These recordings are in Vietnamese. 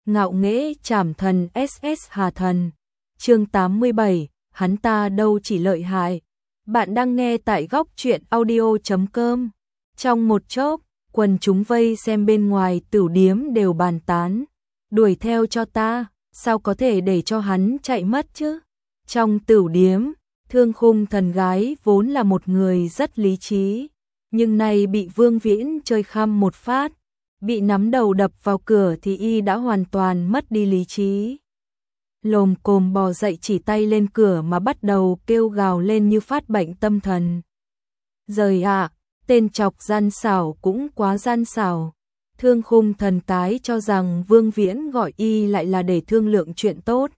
ngạo nghễ trảm thần SS Hà Thần. Chương 87, hắn ta đâu chỉ lợi hại. Bạn đang nghe tại góc truyện audio.com. Trong một chốc, quần chúng vây xem bên ngoài tửu điếm đều bàn tán. Đuổi theo cho ta, sao có thể để cho hắn chạy mất chứ? Trong tửu điếm, Thương Khung Thần gái vốn là một người rất lý trí, nhưng nay bị Vương Viễn chơi khăm một phát, bị nắm đầu đập vào cửa thì y đã hoàn toàn mất đi lý trí. Lồm cồm bò dậy chỉ tay lên cửa mà bắt đầu kêu gào lên như phát bệnh tâm thần. Giời ạ, tên chọc gian xảo cũng quá gian xảo. Thương Khung Thần cái cho rằng Vương Viễn gọi y lại là để thương lượng chuyện tốt.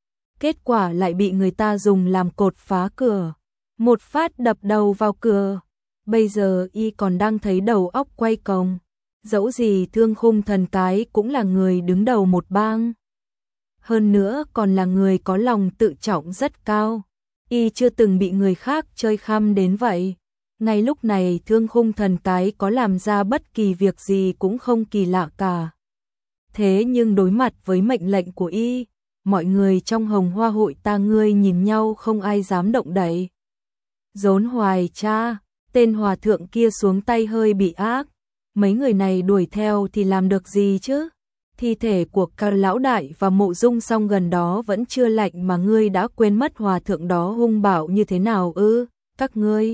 Kết quả lại bị người ta dùng làm cột phá cửa, một phát đập đầu vào cửa. Bây giờ y còn đang thấy đầu óc quay cong. Dẫu gì Thương Khung Thần cái cũng là người đứng đầu một bang. Hơn nữa còn là người có lòng tự trọng rất cao. Y chưa từng bị người khác chơi khăm đến vậy. Ngay lúc này Thương Khung Thần cái có làm ra bất kỳ việc gì cũng không kỳ lạ cả. Thế nhưng đối mặt với mệnh lệnh của y, mọi người trong Hồng Hoa hội ta ngươi nhìn nhau không ai dám động đậy. Rốn Hoài cha, tên hòa thượng kia xuống tay hơi bị ác. Mấy người này đuổi theo thì làm được gì chứ? Thi thể của Cao lão đại và Mộ Dung Song gần đó vẫn chưa lạnh mà ngươi đã quên mất hòa thượng đó hung bạo như thế nào ư? Các ngươi.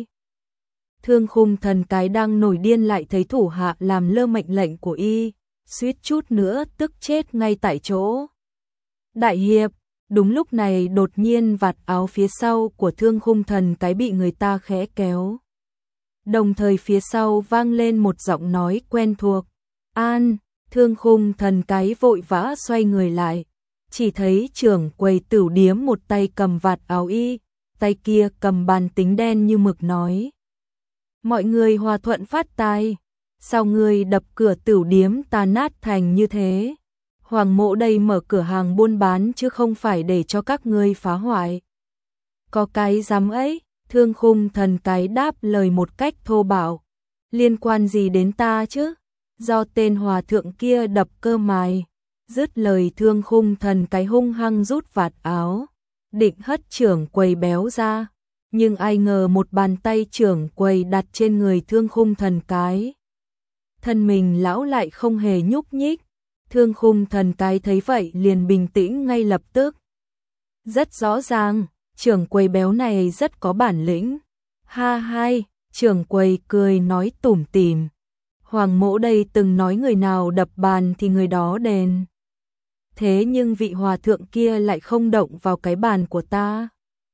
Thương Khung Thần cái đang nổi điên lại thấy thủ hạ làm lơ mệnh lệnh của y, suýt chút nữa tức chết ngay tại chỗ. Đại hiệp, đúng lúc này đột nhiên vạt áo phía sau của Thương Khung Thần cái bị người ta khẽ kéo. Đồng thời phía sau vang lên một giọng nói quen thuộc. An, Thương Khung Thần cái vội vã xoay người lại. Chỉ thấy trưởng quầy tửu điếm một tay cầm vạt áo y, tay kia cầm bàn tính đen như mực nói. Mọi người hòa thuận phát tài. Sao ngươi đập cửa tửu điếm ta nát thành như thế? Hoàng mộ đây mở cửa hàng buôn bán chứ không phải để cho các ngươi phá hoại. Có cái dám ấy, Thương Khung Thần cái đáp lời một cách thô bạo. Liên quan gì đến ta chứ? Do tên hòa thượng kia đập cơ mài. Dứt lời Thương Khung Thần cái hung hăng rút vạt áo, định hất trưởng quầy béo ra. Nhưng ai ngờ một bàn tay trưởng quầy đặt trên người Thương Khung Thần cái. Thân mình lão lại không hề nhúc nhích. Thương Khung Thần cái thấy vậy liền bình tĩnh ngay lập tức. Rất rõ ràng, trưởng quầy béo này rất có bản lĩnh. Ha hai, trưởng quầy cười nói tủm tỉm. Hoàng mỗ đây từng nói người nào đập bàn thì người đó đền. Thế nhưng vị hòa thượng kia lại không động vào cái bàn của ta.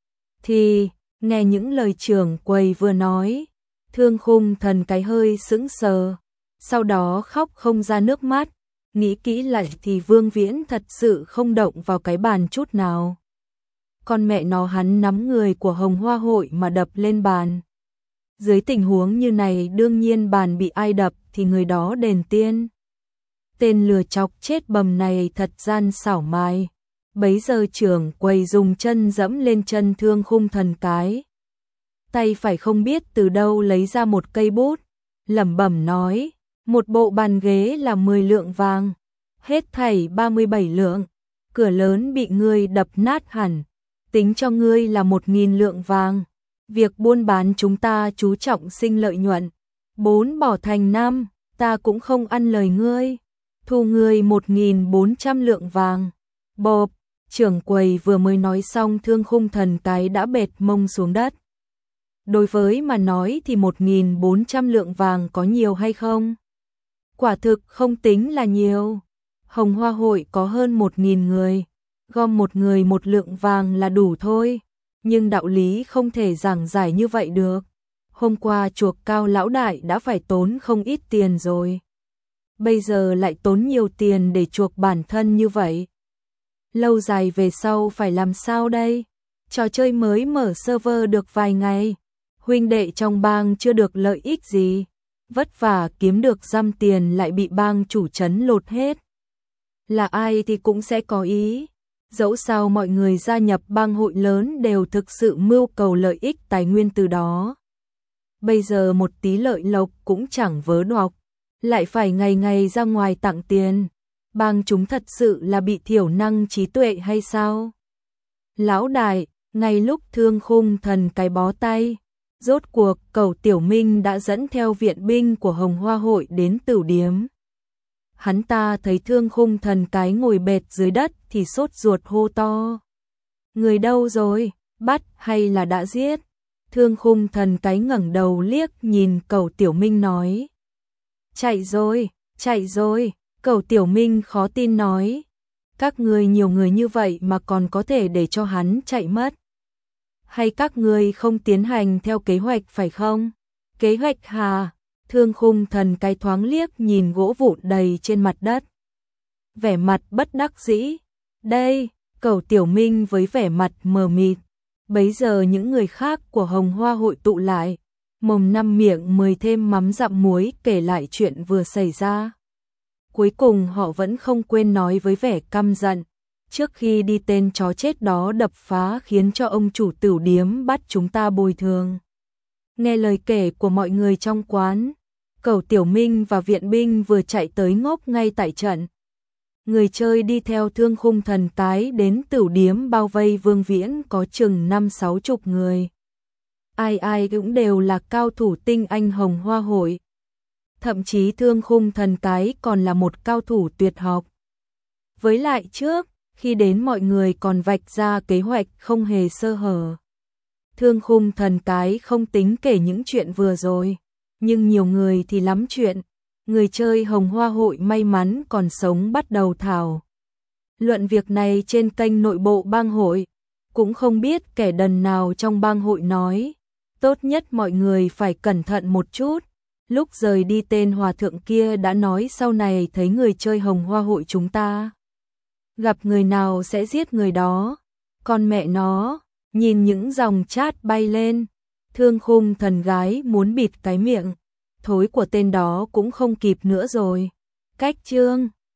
Thì, nghe những lời trưởng quầy vừa nói, Thương Khung Thần cái hơi sững sờ, sau đó khóc không ra nước mắt. Nghĩ kỹ lại thì Vương Viễn thật sự không động vào cái bàn chút nào. Con mẹ nó hắn nắm người của Hồng Hoa hội mà đập lên bàn. Dưới tình huống như này đương nhiên bàn bị ai đập thì người đó đền tiên. Tên lừa chọc chết bầm này thật gian xảo mai. Bấy giờ trưởng quầy dùng chân dẫm lên chân Thương Khung Thần cái. Tay phải không biết từ đâu lấy ra một cây bút, lẩm bẩm nói. Một bộ bàn ghế là 10 lượng vàng, hết thảy 37 lượng, cửa lớn bị ngươi đập nát hẳn, tính cho ngươi là 1.000 lượng vàng. Việc buôn bán chúng ta chú trọng sinh lợi nhuận, 4 bỏ thành 5, ta cũng không ăn lời ngươi, thu ngươi 1.400 lượng vàng. Bộp, trưởng quầy vừa mới nói xong Thương Khung Thần cái đã bệt mông xuống đất. Đối với mà nói thì 1.400 lượng vàng có nhiều hay không? Quả thực không tính là nhiều. Hồng Hoa hội có hơn 1.000 người, gom một người một lượng vàng là đủ thôi. Nhưng đạo lý không thể giảng giải như vậy được. Hôm qua chuộc Cao lão đại đã phải tốn không ít tiền rồi. Bây giờ lại tốn nhiều tiền để chuộc bản thân như vậy. Lâu dài về sau phải làm sao đây? Trò chơi mới mở server được vài ngày. Huynh đệ trong bang chưa được lợi ích gì. Vất vả kiếm được dăm tiền lại bị bang chủ trấn lột hết. Là ai thì cũng sẽ có ý. Dẫu sao mọi người gia nhập bang hội lớn đều thực sự mưu cầu lợi ích tài nguyên từ đó. Bây giờ một tí lợi lộc cũng chẳng vớ đọc, lại phải ngày ngày ra ngoài tặng tiền. bang chúng thật sự là bị thiểu năng trí tuệ hay sao? Lão đại, ngay lúc Thương Khung Thần cái bó tay, rốt cuộc Cẩu Tiểu Minh đã dẫn theo viện binh của Hồng Hoa hội đến Tửu Điếm. Hắn ta thấy Thương Khung Thần cái ngồi bệt dưới đất thì sốt ruột hô to. Người đâu rồi, bắt hay là đã giết? Thương Khung Thần cái ngẩng đầu liếc nhìn Cẩu Tiểu Minh nói. Chạy rồi, chạy rồi, Cẩu Tiểu Minh khó tin nói. Các ngươi nhiều người như vậy mà còn có thể để cho hắn chạy mất. Hay các ngươi không tiến hành theo kế hoạch phải không? Kế hoạch hà? Thương Khung Thần cái thoáng liếc nhìn gỗ vụn đầy trên mặt đất. Vẻ mặt bất đắc dĩ. Đây, Cẩu Tiểu Minh với vẻ mặt mờ mịt. Bấy giờ những người khác của Hồng Hoa hội tụ lại, mồm năm miệng mười thêm mắm dặm muối kể lại chuyện vừa xảy ra. Cuối cùng họ vẫn không quên nói với vẻ căm giận. Trước khi đi tên chó chết đó đập phá khiến cho ông chủ tửu điếm bắt chúng ta bồi thường. Nghe lời kể của mọi người trong quán, Cẩu Tiểu Minh và viện binh vừa chạy tới ngốc ngay tại trận. Người chơi đi theo Thương Khung Thần cái đến tửu điếm bao vây Vương Viễn có chừng 50-60 người. Ai ai cũng đều là cao thủ tinh anh Hồng Hoa hội. Thậm chí Thương Khung Thần cái còn là một cao thủ tuyệt học. Với lại trước, khi đến mọi người còn vạch ra kế hoạch không hề sơ hở. Thương Khung Thần cái không tính kể những chuyện vừa rồi, nhưng nhiều người thì lắm chuyện. Người chơi Hồng Hoa hội may mắn còn sống bắt đầu thảo luận việc này trên kênh nội bộ bang hội. Cũng không biết kẻ đần nào trong bang hội nói, tốt nhất mọi người phải cẩn thận một chút. Lúc rời đi tên hòa thượng kia đã nói sau này thấy người chơi Hồng Hoa hội chúng ta gặp người nào sẽ giết người đó. Con mẹ nó, nhìn những dòng chat bay lên, Thương Khung Thần gái muốn bịt cái miệng thối của tên đó cũng không kịp nữa rồi. Cách chương